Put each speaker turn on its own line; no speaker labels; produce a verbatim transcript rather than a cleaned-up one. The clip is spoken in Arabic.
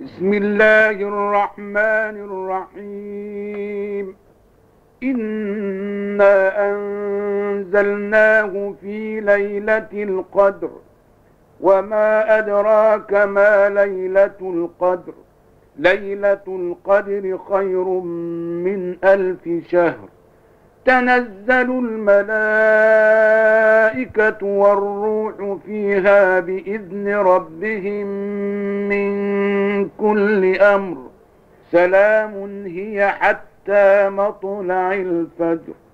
بسم الله الرحمن الرحيم. إنا أنزلناه في ليلة القدر وما أدراك ما ليلة القدر ليلة القدر خير من ألف شهر. تنزل الملائكة والروح فيها بإذن ربهم من كل أمر. سلام هي حتى مطلع الفجر.